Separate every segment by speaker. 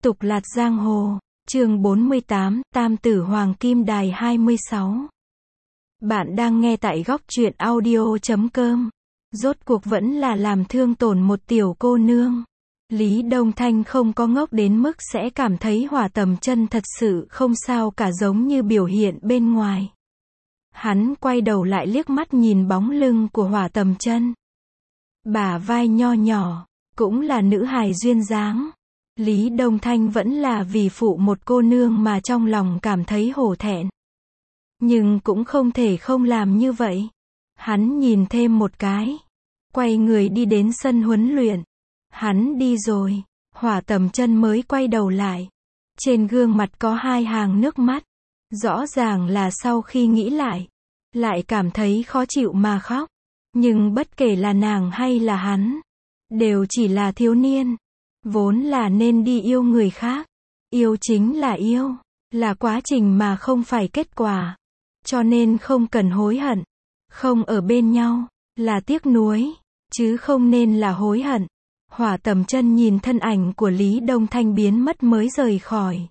Speaker 1: Tục lạt giang hồ, chương 48, Tam tử Hoàng Kim Đài 26. Bạn đang nghe tại góc truyện audio.com. Rốt cuộc vẫn là làm thương tổn một tiểu cô nương. Lý Đông Thanh không có ngốc đến mức sẽ cảm thấy Hỏa Tầm Chân thật sự không sao cả giống như biểu hiện bên ngoài. Hắn quay đầu lại liếc mắt nhìn bóng lưng của Hỏa Tầm Chân. Bả vai nho nhỏ, cũng là nữ hài duyên dáng. Lý Đông Thanh vẫn là vì phụ một cô nương mà trong lòng cảm thấy hổ thẹn. Nhưng cũng không thể không làm như vậy. Hắn nhìn thêm một cái. Quay người đi đến sân huấn luyện. Hắn đi rồi. Hỏa Tầm Chân mới quay đầu lại. Trên gương mặt có hai hàng nước mắt. Rõ ràng là sau khi nghĩ lại cảm thấy khó chịu mà khóc. Nhưng bất kể là nàng hay là hắn, đều chỉ là thiếu niên. Vốn là nên đi yêu người khác. Yêu chính là yêu, là quá trình mà không phải kết quả. Cho nên không cần hối hận. Không ở bên nhau, là tiếc nuối, chứ không nên là hối hận. Hỏa Tầm Chân nhìn thân ảnh của Lý Đông Thanh biến mất mới rời khỏi.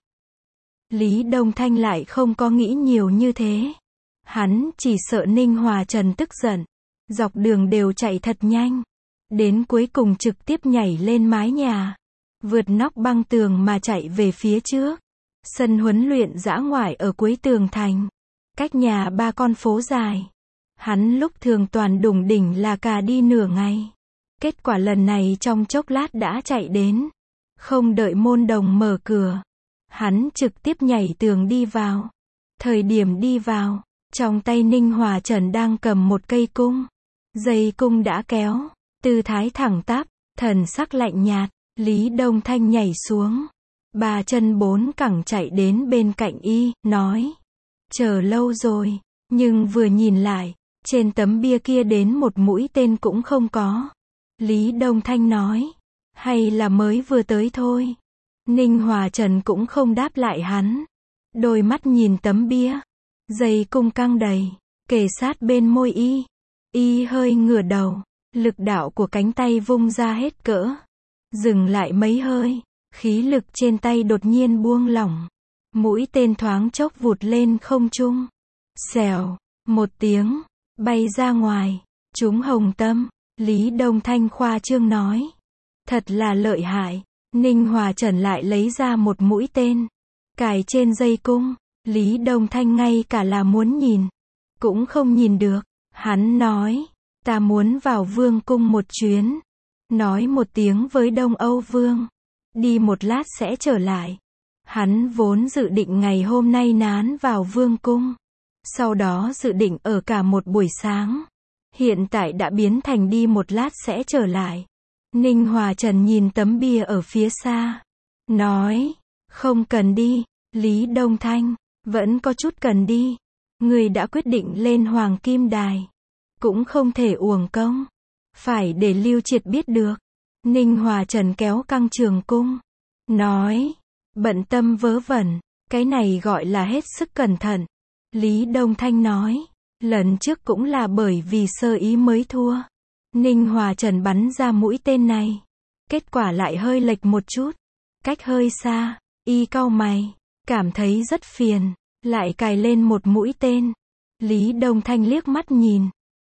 Speaker 1: Lý Đông Thanh lại không có nghĩ nhiều như thế. Hắn chỉ sợ Ninh Hòa Trần tức giận. Dọc đường đều chạy thật nhanh. Đến cuối cùng trực tiếp nhảy lên mái nhà. Vượt nóc băng tường mà chạy về phía trước. Sân huấn luyện dã ngoại ở cuối tường thành. Cách nhà 3 con phố dài. Hắn lúc thường toàn đủng đỉnh là cà đi nửa ngày. Kết quả lần này trong chốc lát đã chạy đến. Không đợi môn đồng mở cửa. Hắn trực tiếp nhảy tường đi vào. Thời điểm đi vào, trong tay Ninh Hòa Trần đang cầm một cây cung. Dây cung đã kéo. Tư thái thẳng tắp, thần sắc lạnh nhạt. Lý Đông Thanh nhảy xuống. 3 chân 4 cẳng chạy đến bên cạnh y, nói. Chờ lâu rồi, nhưng vừa nhìn lại, trên tấm bia kia đến một mũi tên cũng không có. Lý Đông Thanh nói. Hay là mới vừa tới thôi. Ninh Hòa Trần cũng không đáp lại hắn. Đôi mắt nhìn tấm bia. Dây cung căng đầy, kề sát bên môi y. Y hơi ngửa đầu, lực đạo của cánh tay vung ra hết cỡ. Dừng lại mấy hơi, khí lực trên tay đột nhiên buông lỏng. Mũi tên thoáng chốc vụt lên không trung. Xèo, một tiếng, bay ra ngoài, trúng hồng tâm. Lý Đông Thanh khoa trương nói. Thật là lợi hại. Ninh Hòa Trần lại lấy ra một mũi tên. Cài trên dây cung. Lý Đông Thanh ngay cả là muốn nhìn, cũng không nhìn được. Hắn nói. Ta muốn vào Vương cung một chuyến. Nói một tiếng với Đông Âu Vương. Đi một lát sẽ trở lại. Hắn vốn dự định ngày hôm nay nán vào Vương cung. Sau đó dự định ở cả một buổi sáng. Hiện tại đã biến thành đi một lát sẽ trở lại. Ninh Hòa Trần nhìn tấm bia ở phía xa. Nói. Không cần đi. Lý Đông Thanh. Vẫn có chút cần đi. Người đã quyết định lên Hoàng Kim Đài. Cũng không thể uổng công. Phải để Lưu Triệt biết được. Ninh Hòa Trần kéo căng trường cung. Nói. Bận tâm vớ vẩn. Cái này gọi là hết sức cẩn thận. Lý Đông Thanh nói. Lần trước cũng là bởi vì sơ ý mới thua. Ninh Hòa Trần bắn ra mũi tên này. Kết quả lại hơi lệch một chút. Cách hơi xa. Y cau mày. Cảm thấy rất phiền. Lại cài lên một mũi tên. Lý Đông Thanh liếc mắt nhìn.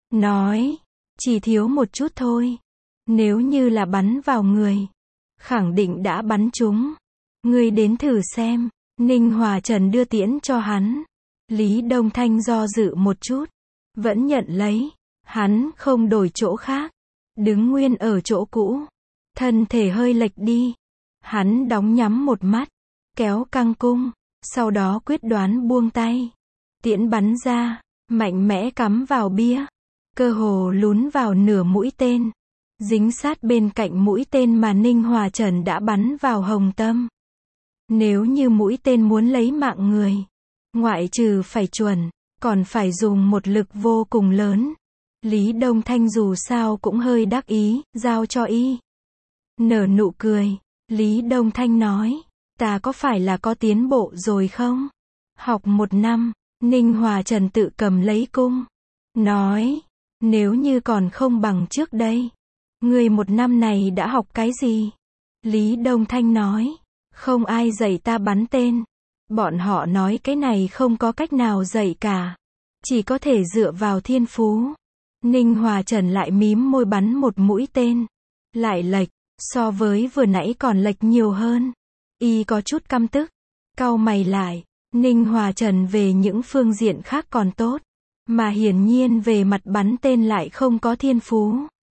Speaker 1: Nói. Chỉ thiếu một chút thôi. Nếu như là bắn vào người, khẳng định đã bắn trúng. Ngươi đến thử xem. Ninh Hòa Trần đưa tiễn cho hắn. Lý Đông Thanh do dự một chút. Vẫn nhận lấy. Hắn không đổi chỗ khác. Đứng nguyên ở chỗ cũ. Thân thể hơi lệch đi. Hắn đóng nhắm một mắt. Kéo căng cung. Sau đó quyết đoán buông tay. Tiễn bắn ra. Mạnh mẽ cắm vào bia. Cơ hồ lún vào nửa mũi tên. Dính sát bên cạnh mũi tên mà Ninh Hòa Trần đã bắn vào hồng tâm. Nếu như mũi tên muốn lấy mạng người, ngoại trừ phải chuẩn, còn phải dùng một lực vô cùng lớn. Lý Đông Thanh dù sao cũng hơi đắc ý, giao cho y. Nở nụ cười, Lý Đông Thanh nói. Ta có phải là có tiến bộ rồi không? Học 1 năm, Ninh Hòa Trần tự cầm lấy cung. Nói. Nếu như còn không bằng trước đây. Người 1 năm này đã học cái gì? Lý Đông Thanh nói. Không ai dạy ta bắn tên. Bọn họ nói cái này không có cách nào dạy cả. Chỉ có thể dựa vào thiên phú. Ninh Hòa Trần lại mím môi bắn một mũi tên. Lại lệch, so với vừa nãy còn lệch nhiều hơn. Y có chút căm tức. Cau mày lại, Ninh Hòa Trần về những phương diện khác còn tốt. Mà hiển nhiên về mặt bắn tên lại không có thiên phú.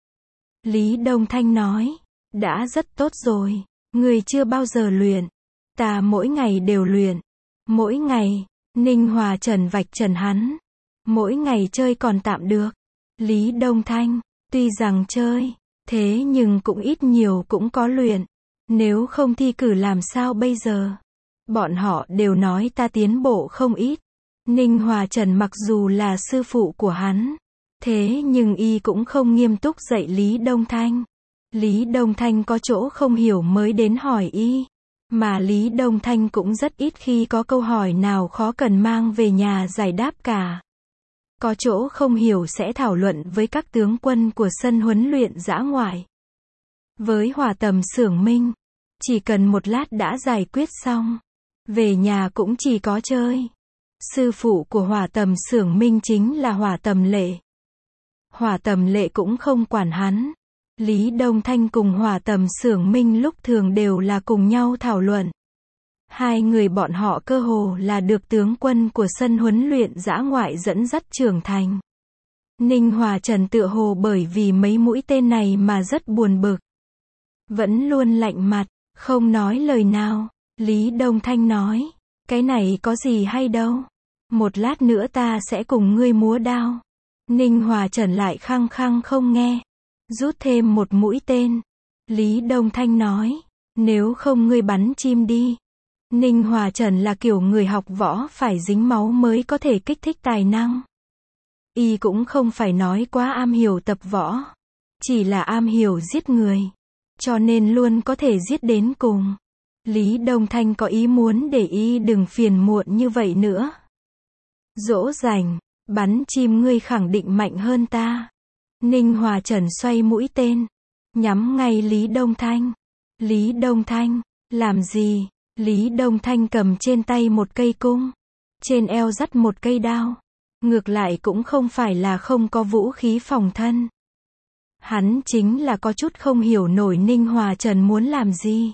Speaker 1: Lý Đông Thanh nói, đã rất tốt rồi. Người chưa bao giờ luyện. Ta mỗi ngày đều luyện. Mỗi ngày, Ninh Hòa Trần vạch trần hắn. Mỗi ngày chơi còn tạm được. Lý Đông Thanh, tuy rằng chơi, thế nhưng cũng ít nhiều cũng có luyện. Nếu không thi cử làm sao bây giờ? Bọn họ đều nói ta tiến bộ không ít. Ninh Hòa Trần mặc dù là sư phụ của hắn, thế nhưng y cũng không nghiêm túc dạy Lý Đông Thanh. Lý Đông Thanh có chỗ không hiểu mới đến hỏi y. Mà Lý Đông Thanh cũng rất ít khi có câu hỏi nào khó cần mang về nhà giải đáp cả. Có chỗ không hiểu sẽ thảo luận với các tướng quân của sân huấn luyện dã ngoại. Với Hỏa Tầm Xưởng Minh, chỉ cần một lát đã giải quyết xong. Về nhà cũng chỉ có chơi. Sư phụ của Hỏa Tầm Xưởng Minh chính là Hỏa Tầm Lệ. Hỏa Tầm Lệ cũng không quản hắn. Lý Đông Thanh cùng Hỏa Tầm Xưởng Minh lúc thường đều là cùng nhau thảo luận. Hai người bọn họ cơ hồ là được tướng quân của sân huấn luyện dã ngoại dẫn dắt trưởng thành. Ninh Hòa Trần tựa hồ bởi vì mấy mũi tên này mà rất buồn bực. Vẫn luôn lạnh mặt, không nói lời nào. Lý Đông Thanh nói, cái này có gì hay đâu. Một lát nữa ta sẽ cùng ngươi múa đao. Ninh Hòa Trần lại khăng khăng không nghe. Rút thêm một mũi tên. Lý Đông Thanh nói, nếu không ngươi bắn chim đi. Ninh Hòa Trần là kiểu người học võ phải dính máu mới có thể kích thích tài năng. Y cũng không phải nói quá am hiểu tập võ. Chỉ là am hiểu giết người. Cho nên luôn có thể giết đến cùng. Lý Đông Thanh có ý muốn để y đừng phiền muộn như vậy nữa. Dỗ dành, bắn chim ngươi khẳng định mạnh hơn ta. Ninh Hòa Trần xoay mũi tên. Nhắm ngay Lý Đông Thanh. Lý Đông Thanh, làm gì? Lý Đông Thanh cầm trên tay một cây cung. Trên eo dắt một cây đao. Ngược lại cũng không phải là không có vũ khí phòng thân. Hắn chính là có chút không hiểu nổi Ninh Hòa Trần muốn làm gì.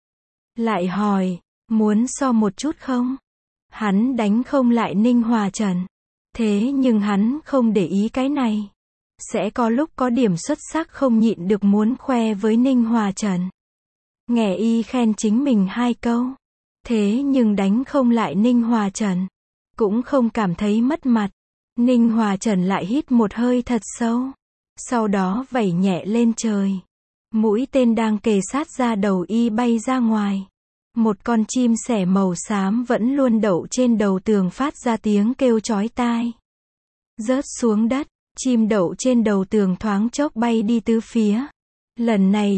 Speaker 1: Lại hỏi, muốn so một chút không? Hắn đánh không lại Ninh Hòa Trần. Thế nhưng hắn không để ý cái này. Sẽ có lúc có điểm xuất sắc không nhịn được muốn khoe với Ninh Hòa Trần. Nghe y khen chính mình 2 câu. Thế nhưng đánh không lại Ninh Hòa Trần. Cũng không cảm thấy mất mặt. Ninh Hòa Trần lại hít một hơi thật sâu. Sau đó vẩy nhẹ lên trời. Mũi tên đang kề sát ra đầu y bay ra ngoài. Một con chim sẻ màu xám vẫn luôn đậu trên đầu tường phát ra tiếng kêu chói tai. Rớt xuống đất, chim đậu trên đầu tường thoáng chốc bay đi tứ phía. Lần này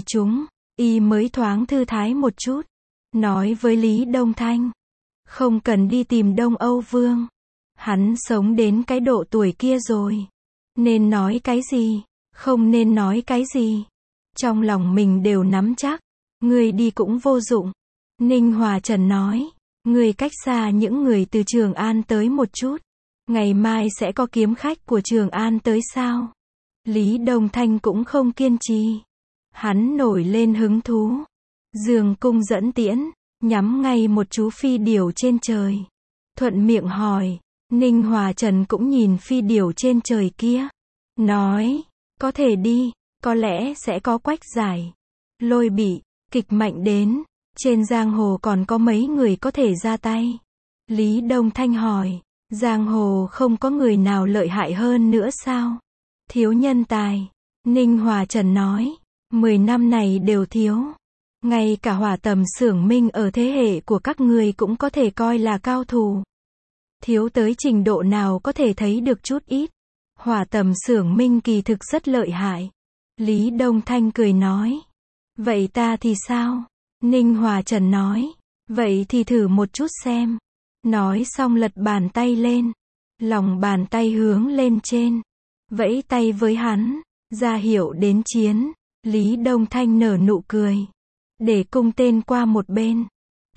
Speaker 1: y mới thoáng thư thái một chút. Nói với Lý Đông Thanh, không cần đi tìm Đông Âu Vương. Hắn sống đến cái độ tuổi kia rồi. Nên nói cái gì, không nên nói cái gì. Trong lòng mình đều nắm chắc. Người đi cũng vô dụng. Ninh Hòa Trần nói, người cách xa những người từ Trường An tới một chút. Ngày mai sẽ có kiếm khách của Trường An tới sao? Lý Đông Thanh cũng không kiên trì. Hắn nổi lên hứng thú. Giường cung dẫn tiễn, nhắm ngay một chú phi điểu trên trời. Thuận miệng hỏi, Ninh Hòa Trần cũng nhìn phi điểu trên trời kia. Nói, có thể đi, có lẽ sẽ có quách giải. Lôi bị, kịch mạnh đến. Trên giang hồ còn có mấy người có thể ra tay? Lý Đông Thanh hỏi, giang hồ không có người nào lợi hại hơn nữa sao? Thiếu nhân tài. Ninh Hòa Trần nói, 10 năm này đều thiếu. Ngay cả Hỏa Tầm Xưởng Minh ở thế hệ của các người cũng có thể coi là cao thủ. Thiếu tới trình độ nào có thể thấy được chút ít. Hỏa Tầm Xưởng Minh kỳ thực rất lợi hại. Lý Đông Thanh cười nói, vậy ta thì sao? Ninh Hòa Trần nói, vậy thì thử một chút xem. Nói xong lật bàn tay lên. Lòng bàn tay hướng lên trên. Vẫy tay với hắn, ra hiệu đến chiến. Lý Đông Thanh nở nụ cười. Để cung tên qua một bên.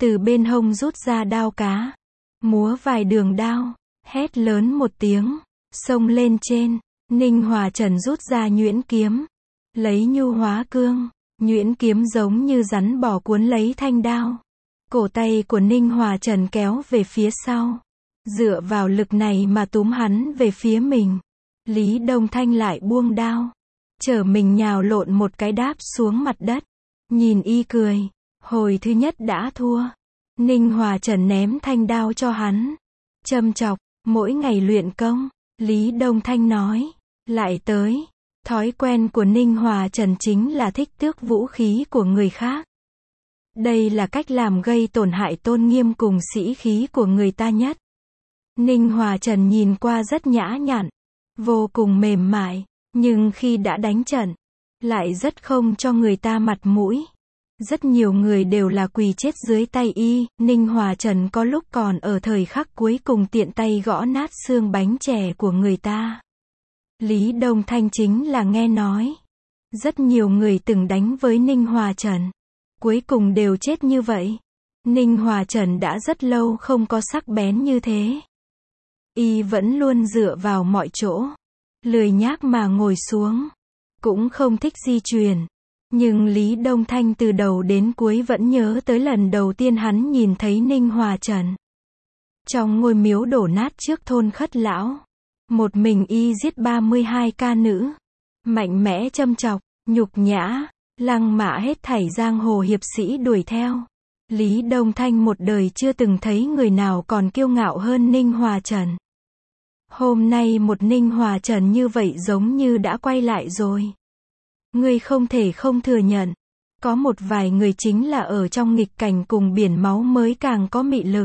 Speaker 1: từ bên hông rút ra đao cá, múa vài đường đao, hét lớn một tiếng, xông lên trên. Ninh Hòa Trần rút ra nhuyễn kiếm, lấy nhu hóa cương, nhuyễn kiếm giống như rắn bò cuốn lấy thanh đao. Cổ tay của Ninh Hòa Trần kéo về phía sau, dựa vào lực này mà túm hắn về phía mình. Lý Đông Thanh lại buông đao, chở mình nhào lộn một cái đáp xuống mặt đất. Nhìn y cười, hồi thứ nhất đã thua. Ninh Hòa Trần ném thanh đao cho hắn, châm chọc, mỗi ngày luyện công. Lý Đông Thanh nói, lại tới. Thói quen của Ninh Hòa Trần chính là thích tước vũ khí của người khác. Đây là cách làm gây tổn hại tôn nghiêm cùng sĩ khí của người ta nhất. Ninh Hòa Trần nhìn qua rất nhã nhặn, vô cùng mềm mại, nhưng khi đã đánh trận, lại rất không cho người ta mặt mũi. Rất nhiều người đều là quỳ chết dưới tay y. Ninh Hòa Trần có lúc còn ở thời khắc cuối cùng tiện tay gõ nát xương bánh chè của người ta. Lý Đông Thanh chính là nghe nói, rất nhiều người từng đánh với Ninh Hòa Trần, cuối cùng đều chết như vậy. Ninh Hòa Trần đã rất lâu không có sắc bén như thế. Y vẫn luôn dựa vào mọi chỗ, lười nhác mà ngồi xuống, cũng không thích di chuyển. Nhưng Lý Đông Thanh từ đầu đến cuối vẫn nhớ tới lần đầu tiên hắn nhìn thấy Ninh Hòa Trần. Trong ngôi miếu đổ nát trước thôn Khất Lão, một mình y giết 32 ca nữ. Mạnh mẽ châm chọc, nhục nhã, lăng mạ hết thảy giang hồ hiệp sĩ đuổi theo. Lý Đông Thanh một đời chưa từng thấy người nào còn kiêu ngạo hơn Ninh Hòa Trần. Hôm nay một Ninh Hòa Trần như vậy giống như đã quay lại rồi. Ngươi không thể không thừa nhận, có một vài người chính là ở trong nghịch cảnh cùng biển máu mới càng có mị lực.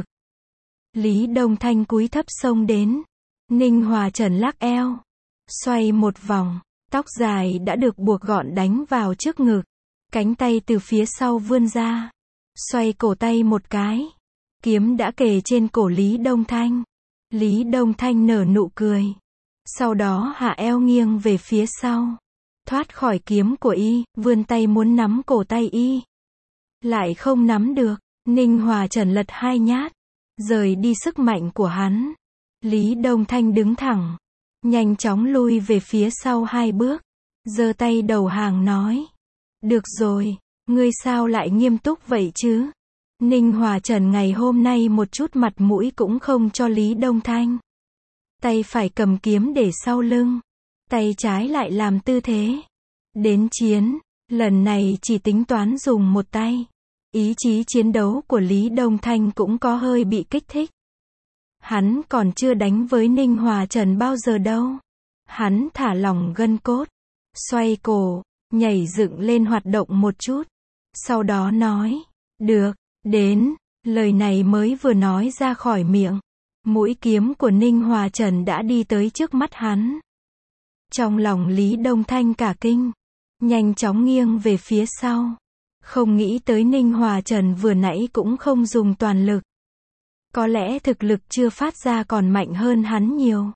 Speaker 1: Lý Đông Thanh cúi thấp xông đến. Ninh Hòa Trần lắc eo, xoay một vòng, tóc dài đã được buộc gọn đánh vào trước ngực, cánh tay từ phía sau vươn ra, xoay cổ tay một cái, kiếm đã kề trên cổ Lý Đông Thanh. Lý Đông Thanh nở nụ cười, sau đó hạ eo nghiêng về phía sau, thoát khỏi kiếm của y, vươn tay muốn nắm cổ tay y, lại không nắm được. Ninh Hòa Trần lật hai nhát, rời đi sức mạnh của hắn. Lý Đông Thanh đứng thẳng, nhanh chóng lui về phía sau hai bước, giơ tay đầu hàng nói, được rồi, ngươi sao lại nghiêm túc vậy chứ? Ninh Hòa Trần ngày hôm nay một chút mặt mũi cũng không cho Lý Đông Thanh. Tay phải cầm kiếm để sau lưng, tay trái lại làm tư thế. Đến chiến, lần này chỉ tính toán dùng một tay. Ý chí chiến đấu của Lý Đông Thanh cũng có hơi bị kích thích. Hắn còn chưa đánh với Ninh Hòa Trần bao giờ đâu. Hắn thả lỏng gân cốt, xoay cổ, nhảy dựng lên hoạt động một chút. Sau đó nói, được, đến. Lời này mới vừa nói ra khỏi miệng, mũi kiếm của Ninh Hòa Trần đã đi tới trước mắt hắn. Trong lòng Lý Đông Thanh cả kinh, nhanh chóng nghiêng về phía sau. Không nghĩ tới Ninh Hòa Trần vừa nãy cũng không dùng toàn lực. Có lẽ thực lực chưa phát ra còn mạnh hơn hắn nhiều.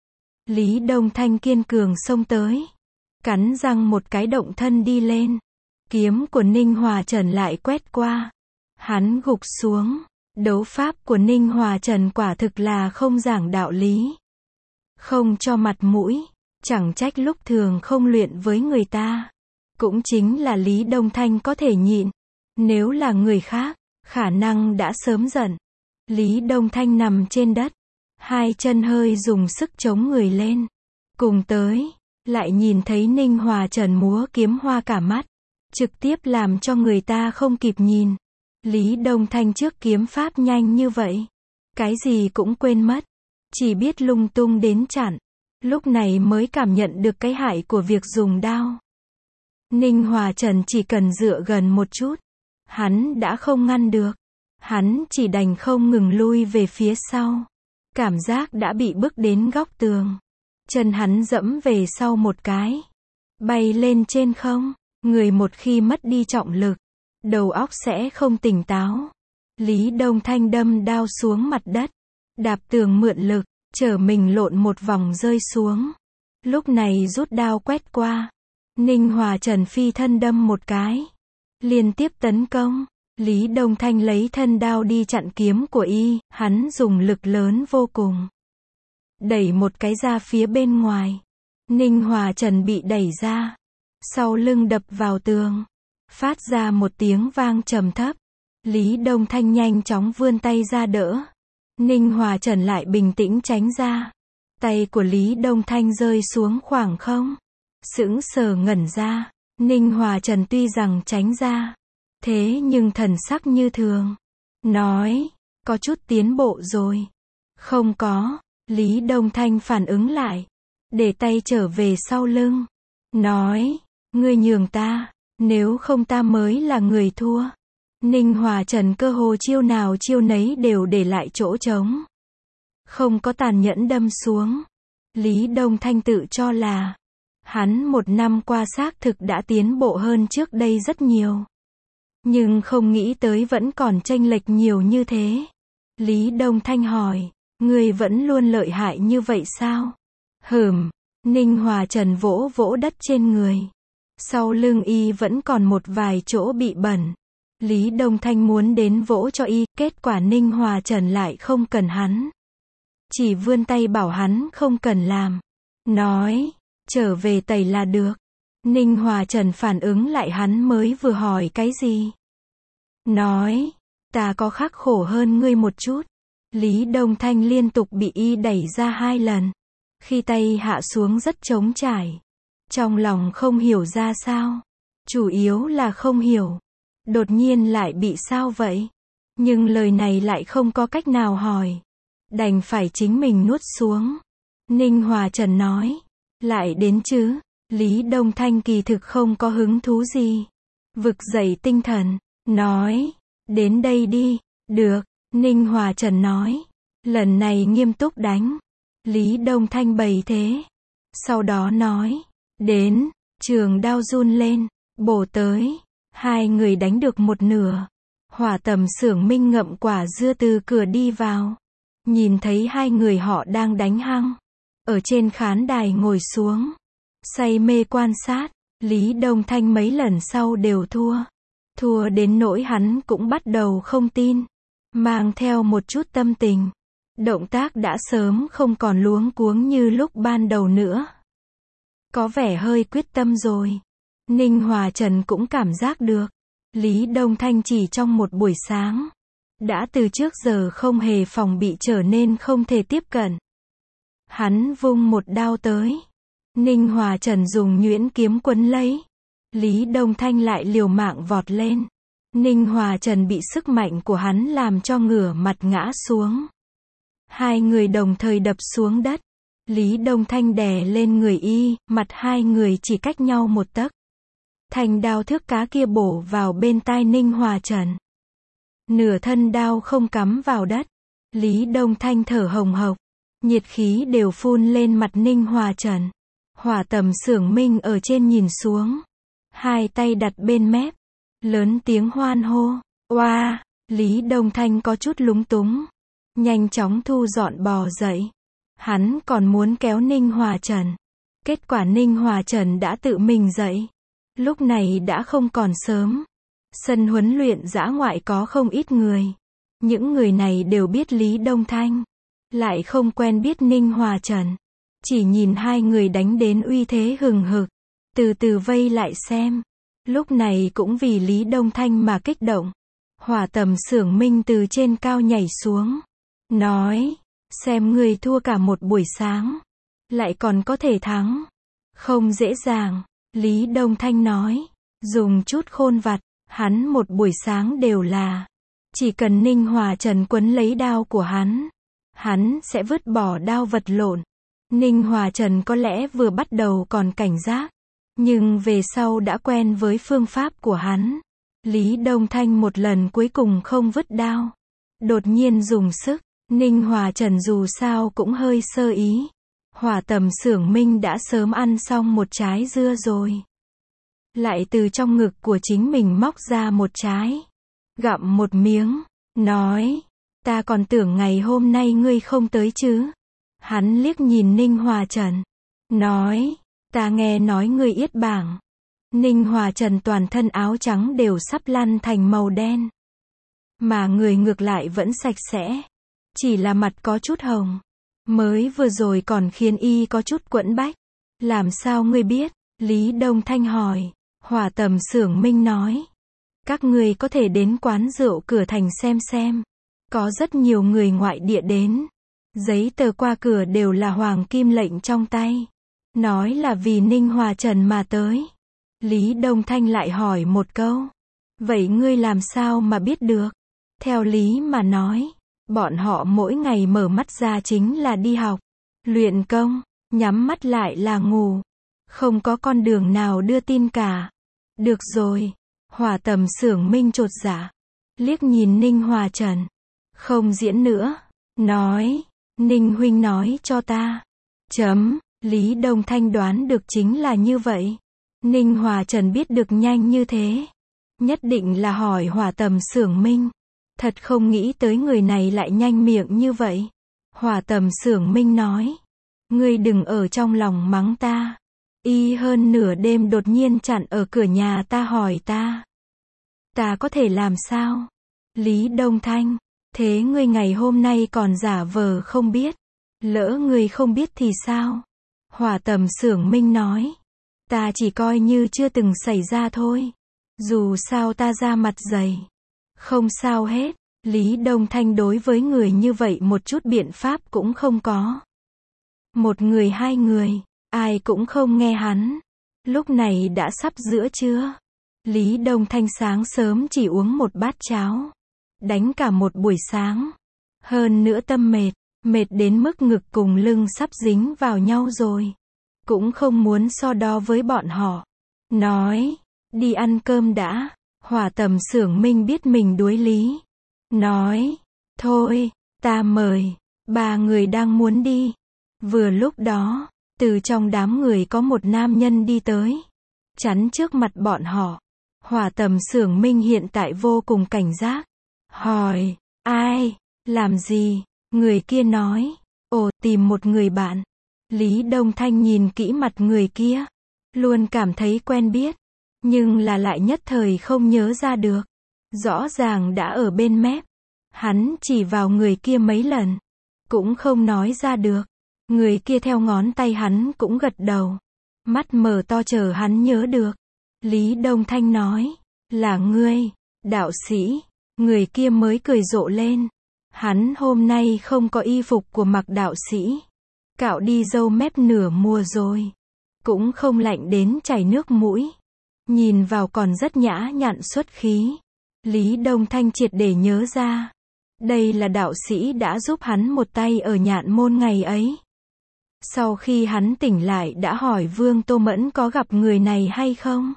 Speaker 1: Lý Đông Thanh kiên cường xông tới, cắn răng một cái động thân đi lên. Kiếm của Ninh Hòa Trần lại quét qua, hắn gục xuống. Đấu pháp của Ninh Hòa Trần quả thực là không giảng đạo lý, không cho mặt mũi. Chẳng trách lúc thường không luyện với người ta. Cũng chính là Lý Đông Thanh có thể nhịn. Nếu là người khác, khả năng đã sớm giận. Lý Đông Thanh nằm trên đất, hai chân hơi dùng sức chống người lên. Cùng tới, lại nhìn thấy Ninh Hòa Trần múa kiếm hoa cả mắt, trực tiếp làm cho người ta không kịp nhìn. Lý Đông Thanh trước kiếm pháp nhanh như vậy, cái gì cũng quên mất, chỉ biết lung tung đến chặn. Lúc này mới cảm nhận được cái hại của việc dùng đao. Ninh Hòa Trần chỉ cần dựa gần một chút, hắn đã không ngăn được. Hắn chỉ đành không ngừng lui về phía sau. Cảm giác đã bị bước đến góc tường. Chân hắn dẫm về sau một cái, bay lên trên không. Người một khi mất đi trọng lực, đầu óc sẽ không tỉnh táo. Lý Đông Thanh đâm đao xuống mặt đất, đạp tường mượn lực, chở mình lộn một vòng rơi xuống. Lúc này rút đao quét qua. Ninh Hòa Trần phi thân đâm một cái, liên tiếp tấn công. Lý Đông Thanh lấy thân đao đi chặn kiếm của y, hắn dùng lực lớn vô cùng. Đẩy một cái ra phía bên ngoài. Ninh Hòa Trần bị đẩy ra. Sau lưng đập vào tường. Phát ra một tiếng vang trầm thấp. Lý Đông Thanh nhanh chóng vươn tay ra đỡ. Ninh Hòa Trần lại bình tĩnh tránh ra. Tay của Lý Đông Thanh rơi xuống khoảng không. Sững sờ ngẩn ra. Ninh Hòa Trần tuy rằng tránh ra. Thế nhưng thần sắc như thường. Nói, có chút tiến bộ rồi. Không có. Lý Đông Thanh phản ứng lại. Để tay trở về sau lưng. Nói, ngươi nhường ta. Nếu không ta mới là người thua. Ninh Hòa Trần cơ hồ chiêu nào chiêu nấy đều để lại chỗ trống. Không có tàn nhẫn đâm xuống. Lý Đông Thanh tự cho là hắn 1 năm qua xác thực đã tiến bộ hơn trước đây rất nhiều. Nhưng không nghĩ tới vẫn còn chênh lệch nhiều như thế. Lý Đông Thanh hỏi, ngươi vẫn luôn lợi hại như vậy sao? Ninh Hòa Trần vỗ vỗ đất trên người. Sau lưng y vẫn còn một vài chỗ bị bẩn. Lý Đông Thanh muốn đến vỗ cho y, kết quả Ninh Hòa Trần lại không cần hắn. Chỉ vươn tay bảo hắn không cần làm. Nói, trở về tẩy là được. Ninh Hòa Trần phản ứng lại hắn mới vừa hỏi cái gì. Nói, ta có khắc khổ hơn ngươi một chút. Lý Đông Thanh liên tục bị y đẩy ra 2 lần. Khi tay hạ xuống rất trống trải. Trong lòng không hiểu ra sao. Chủ yếu là không hiểu. Đột nhiên lại bị sao vậy? Nhưng lời này lại không có cách nào hỏi. Đành phải chính mình nuốt xuống. Ninh Hòa Trần nói. Lại đến chứ? Lý Đông Thanh kỳ thực không có hứng thú gì. Vực dậy tinh thần. Nói. Đến đây đi. Được. Ninh Hòa Trần nói. Lần này nghiêm túc đánh. Lý Đông Thanh bày thế. Sau đó nói. Đến. Trường đao run lên. Bổ tới. 2 người đánh được một nửa. Hỏa Tầm Xưởng Minh ngậm quả dưa từ cửa đi vào. Nhìn thấy 2 người họ đang đánh hăng. Ở trên khán đài ngồi xuống. Say mê quan sát. Lý Đông Thanh mấy lần sau đều thua. Thua đến nỗi hắn cũng bắt đầu không tin. Mang theo một chút tâm tình. Động tác đã sớm không còn luống cuống như lúc ban đầu nữa. Có vẻ hơi quyết tâm rồi. Ninh Hòa Trần cũng cảm giác được. Lý Đông Thanh chỉ trong một buổi sáng. Đã từ trước giờ không hề phòng bị trở nên không thể tiếp cận. Hắn vung một đao tới. Ninh Hòa Trần dùng nhuyễn kiếm quấn lấy. Lý Đông Thanh lại liều mạng vọt lên. Ninh Hòa Trần bị sức mạnh của hắn làm cho ngửa mặt ngã xuống. 2 người đồng thời đập xuống đất. Lý Đông Thanh đè lên người y, mặt 2 người chỉ cách nhau 1 tấc. Thanh đao thước cá kia bổ vào bên tai Ninh Hòa Trần. Nửa thân đao không cắm vào đất. Lý Đông Thanh thở hồng hộc. Nhiệt khí đều phun lên mặt Ninh Hòa Trần. Hỏa Tầm Xưởng Minh ở trên nhìn xuống. 2 tay đặt bên mép. Lớn tiếng hoan hô. Oa! Lý Đông Thanh có chút lúng túng. Nhanh chóng thu dọn bò dậy. Hắn còn muốn kéo Ninh Hòa Trần. Kết quả Ninh Hòa Trần đã tự mình dậy. Lúc này đã không còn sớm. Sân huấn luyện dã ngoại có không ít người. Những người này đều biết Lý Đông Thanh. Lại không quen biết Ninh Hòa Trần. Chỉ nhìn 2 người đánh đến uy thế hừng hực. Từ từ vây lại xem. Lúc này cũng vì Lý Đông Thanh mà kích động. Hỏa Tầm Xưởng Minh từ trên cao nhảy xuống. Nói. Xem người thua cả một buổi sáng. Lại còn có thể thắng. Không dễ dàng. Lý Đông Thanh nói. Dùng chút khôn vặt. Hắn một buổi sáng đều là. Chỉ cần Ninh Hòa Trần quấn lấy đao của hắn. Hắn sẽ vứt bỏ đao vật lộn. Ninh Hòa Trần có lẽ vừa bắt đầu còn cảnh giác. Nhưng về sau đã quen với phương pháp của hắn. Lý Đông Thanh một lần cuối cùng không vứt đao. Đột nhiên dùng sức. Ninh Hòa Trần dù sao cũng hơi sơ ý. Hỏa Tầm Xưởng Minh đã sớm ăn xong một trái dưa rồi. Lại từ trong ngực của chính mình móc ra một trái. Gặm một miếng. Nói. Ta còn tưởng ngày hôm nay ngươi không tới chứ. Hắn liếc nhìn Ninh Hòa Trần. Nói. Ta nghe nói ngươi yết bảng. Ninh Hòa Trần toàn thân áo trắng đều sắp lăn thành màu đen. Mà người ngược lại vẫn sạch sẽ. Chỉ là mặt có chút hồng. Mới vừa rồi còn khiến y có chút quẫn bách. Làm sao ngươi biết? Lý Đông Thanh hỏi. Hỏa Tầm Xưởng Minh nói. Các ngươi có thể đến quán rượu cửa thành xem. Có rất nhiều người ngoại địa đến. Giấy tờ qua cửa đều là hoàng kim lệnh trong tay. Nói là vì Ninh Hòa Trần mà tới. Lý Đông Thanh lại hỏi một câu. Vậy ngươi làm sao mà biết được? Theo lý mà nói, bọn họ mỗi ngày mở mắt ra chính là đi học, luyện công, nhắm mắt lại là ngủ. Không có con đường nào đưa tin cả. Được rồi. Hỏa Tầm Xưởng Minh chột dạ. Liếc nhìn Ninh Hòa Trần. Không diễn nữa. Nói. Ninh huynh nói cho ta. Lý Đông Thanh đoán được chính là như vậy. Ninh Hòa Trần biết được nhanh như thế. Nhất định là hỏi Hỏa Tầm Xưởng Minh. Thật không nghĩ tới người này lại nhanh miệng như vậy. Hỏa Tầm Xưởng Minh nói. Ngươi đừng ở trong lòng mắng ta. Y hơn nửa đêm đột nhiên chặn ở cửa nhà ta hỏi ta. Ta có thể làm sao? Lý Đông Thanh. Thế ngươi ngày hôm nay còn giả vờ không biết. Lỡ ngươi không biết thì sao? Hỏa Tầm Xưởng Minh nói. Ta chỉ coi như chưa từng xảy ra thôi. Dù sao ta ra mặt dày. Không sao hết. Lý Đông Thanh đối với người như vậy một chút biện pháp cũng không có. Một người hai người, ai cũng không nghe hắn. Lúc này đã sắp giữa trưa. Lý Đông Thanh sáng sớm chỉ uống một bát cháo. Đánh cả một buổi sáng. Hơn nữa tâm mệt đến mức ngực cùng lưng sắp dính vào nhau rồi. Cũng không muốn so đo với bọn họ. Nói, đi ăn cơm đã. Hỏa Tầm Xưởng Minh biết mình đuối lý. Nói, thôi, ta mời. Ba người đang muốn đi. Vừa lúc đó, từ trong đám người có một nam nhân đi tới. Chắn trước mặt bọn họ. Hỏa Tầm Xưởng Minh hiện tại vô cùng cảnh giác. Hỏi, ai, làm gì? Người kia nói, ồ, tìm một người bạn. Lý Đông Thanh nhìn kỹ mặt người kia. Luôn cảm thấy quen biết. Nhưng là lại nhất thời không nhớ ra được. Rõ ràng đã ở bên mép. Hắn chỉ vào người kia mấy lần. Cũng không nói ra được. Người kia theo ngón tay hắn cũng gật đầu. Mắt mở to chờ hắn nhớ được. Lý Đông Thanh nói. Là ngươi, đạo sĩ. Người kia mới cười rộ lên. Hắn hôm nay không có y phục của mặc đạo sĩ. Cạo đi râu mép nửa mùa rồi. Cũng không lạnh đến chảy nước mũi. Nhìn vào còn rất nhã nhặn xuất khí. Lý Đông Thanh triệt để nhớ ra. Đây là đạo sĩ đã giúp hắn một tay ở Nhạn Môn ngày ấy. Sau khi hắn tỉnh lại đã hỏi Vương Tô Mẫn có gặp người này hay không.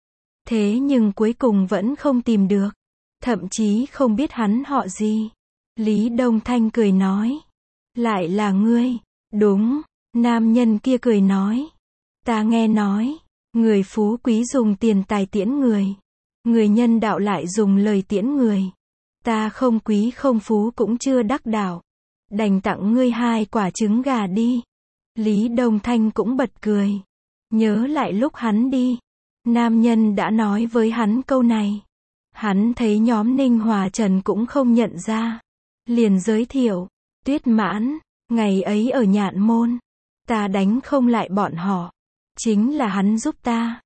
Speaker 1: Thế nhưng cuối cùng vẫn không tìm được. Thậm chí không biết hắn họ gì. Lý Đông Thanh cười nói. Lại là ngươi. Đúng. Nam nhân kia cười nói. Ta nghe nói. Người phú quý dùng tiền tài tiễn người. Người nhân đạo lại dùng lời tiễn người. Ta không quý không phú cũng chưa đắc đạo. Đành tặng ngươi 2 quả trứng gà đi. Lý Đông Thanh cũng bật cười. Nhớ lại lúc hắn đi. Nam nhân đã nói với hắn câu này. Hắn thấy nhóm Ninh Hòa Trần cũng không nhận ra. Liền giới thiệu. Tuyết Mãn. Ngày ấy ở Nhạn Môn. Ta đánh không lại bọn họ. Chính là hắn giúp ta.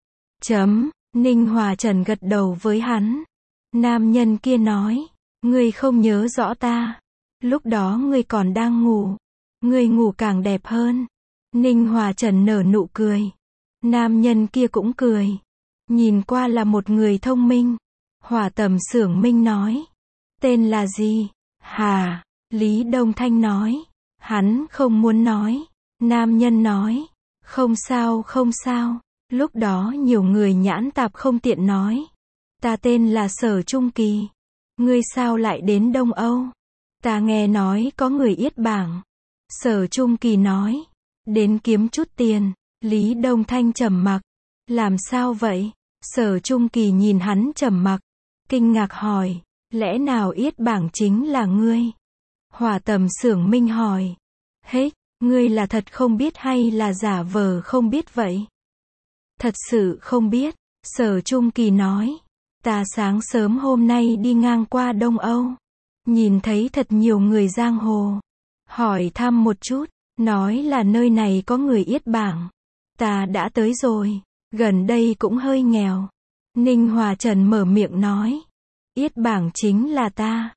Speaker 1: Ninh Hòa Trần gật đầu với hắn. Nam nhân kia nói. Ngươi không nhớ rõ ta. Lúc đó ngươi còn đang ngủ. Ngươi ngủ càng đẹp hơn. Ninh Hòa Trần nở nụ cười. Nam nhân kia cũng cười. Nhìn qua là một người thông minh. Hỏa Tầm Xưởng Minh nói. Tên là gì? Hà. Lý Đông Thanh nói. Hắn không muốn nói. Nam nhân nói. Không sao không sao. Lúc đó nhiều người nhãn tạp không tiện nói. Ta tên là Sở Trung Kỳ. Ngươi sao lại đến Đông Âu? Ta nghe nói có người yết bảng. Sở Trung Kỳ nói. Đến kiếm chút tiền. Lý Đông Thanh trầm mặc. Làm sao vậy? Sở Trung Kỳ nhìn hắn trầm mặc. Kinh ngạc hỏi. Lẽ nào yết bảng chính là ngươi? Hỏa Tầm Xưởng Minh hỏi. Hết, ngươi là thật không biết hay là giả vờ không biết vậy? Thật sự không biết. Sở Trung Kỳ nói. Ta sáng sớm hôm nay đi ngang qua Đông Âu. Nhìn thấy thật nhiều người giang hồ. Hỏi thăm một chút, nói là nơi này có người Yết Bảng. Ta đã tới rồi, gần đây cũng hơi nghèo. Ninh Hòa Trần mở miệng nói. Yết Bảng chính là ta.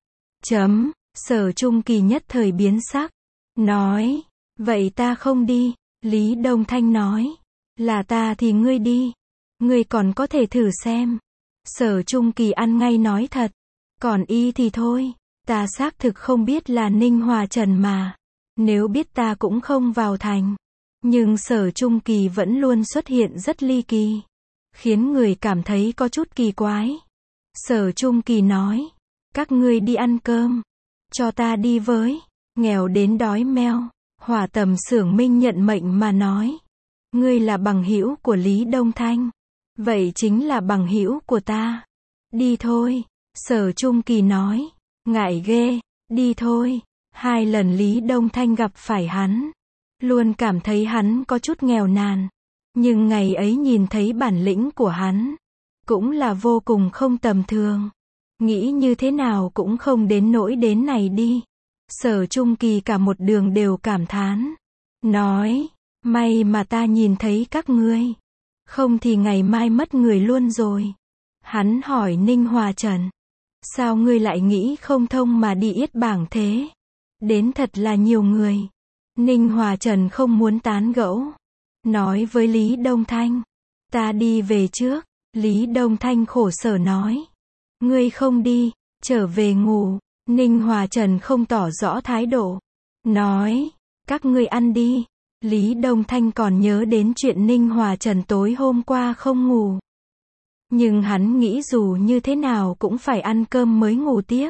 Speaker 1: Sở Trung Kỳ nhất thời biến sắc. Nói, vậy ta không đi. Lý Đông Thanh nói, là ta thì ngươi đi. Ngươi còn có thể thử xem. Sở Trung Kỳ ăn ngay nói thật. Còn y thì thôi, ta xác thực không biết là Ninh Hòa Trần mà. Nếu biết ta cũng không vào thành. Nhưng Sở Trung Kỳ vẫn luôn xuất hiện rất ly kỳ. Khiến người cảm thấy có chút kỳ quái. Sở Trung Kỳ nói, các ngươi đi ăn cơm. Cho ta đi với. Nghèo đến đói meo. Hỏa Tầm Xưởng Minh nhận mệnh mà nói. Ngươi là bằng hữu của Lý Đông Thanh. Vậy chính là bằng hữu của ta. Đi thôi. Sở Trung Kỳ nói. Ngại ghê. Đi thôi. 2 lần Lý Đông Thanh gặp phải hắn. Luôn cảm thấy hắn có chút nghèo nàn. Nhưng ngày ấy nhìn thấy bản lĩnh của hắn. Cũng là vô cùng không tầm thường. Nghĩ như thế nào cũng không đến nỗi đến này đi. Sở Trung Kỳ cả một đường đều cảm thán. Nói, may mà ta nhìn thấy các ngươi. Không thì ngày mai mất người luôn rồi. Hắn hỏi Ninh Hòa Trần. Sao ngươi lại nghĩ không thông mà đi Yết Bảng thế? Đến thật là nhiều người. Ninh Hòa Trần không muốn tán gẫu. Nói với Lý Đông Thanh. Ta đi về trước. Lý Đông Thanh khổ sở nói. Ngươi không đi, trở về ngủ. Ninh Hòa Trần không tỏ rõ thái độ. Nói, các ngươi ăn đi. Lý Đông Thanh còn nhớ đến chuyện Ninh Hòa Trần tối hôm qua không ngủ. Nhưng hắn nghĩ dù như thế nào cũng phải ăn cơm mới ngủ tiếp.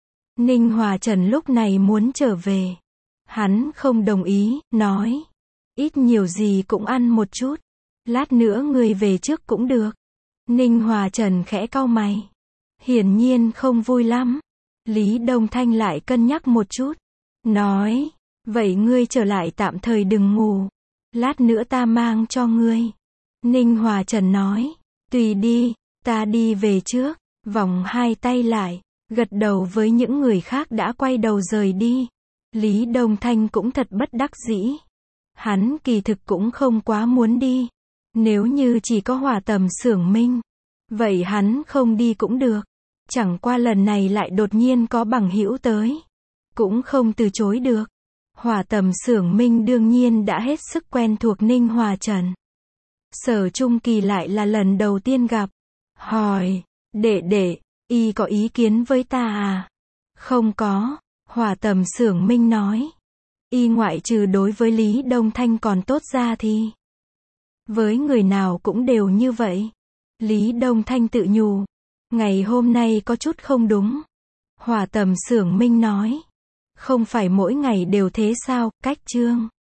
Speaker 1: Ninh Hòa Trần lúc này muốn trở về. Hắn không đồng ý, nói. Ít nhiều gì cũng ăn một chút. Lát nữa ngươi về trước cũng được. Ninh Hòa Trần khẽ cau mày. Hiển nhiên không vui lắm. Lý Đông Thanh lại cân nhắc một chút. Nói, vậy ngươi trở lại tạm thời đừng ngủ. Lát nữa ta mang cho ngươi. Ninh Hòa Trần nói, tùy đi, ta đi về trước. Vòng 2 tay lại, gật đầu với những người khác đã quay đầu rời đi. Lý Đông Thanh cũng thật bất đắc dĩ. Hắn kỳ thực cũng không quá muốn đi. Nếu như chỉ có Hỏa Tầm Xưởng Minh, vậy hắn không đi cũng được. Chẳng qua lần này lại đột nhiên có bằng hữu tới. Cũng không từ chối được. Hỏa Tầm Xưởng Minh đương nhiên đã hết sức quen thuộc Ninh Hòa Trần. Sở Trung Kỳ lại là lần đầu tiên gặp. Hỏi, đệ, y có ý kiến với ta à? Không có, Hỏa Tầm Xưởng Minh nói. Y ngoại trừ đối với Lý Đông Thanh còn tốt ra thì với người nào cũng đều như vậy. Lý Đông Thanh tự nhủ. Ngày hôm nay có chút không đúng. Hỏa Tầm Xưởng Minh nói. Không phải mỗi ngày đều thế sao, cách chương.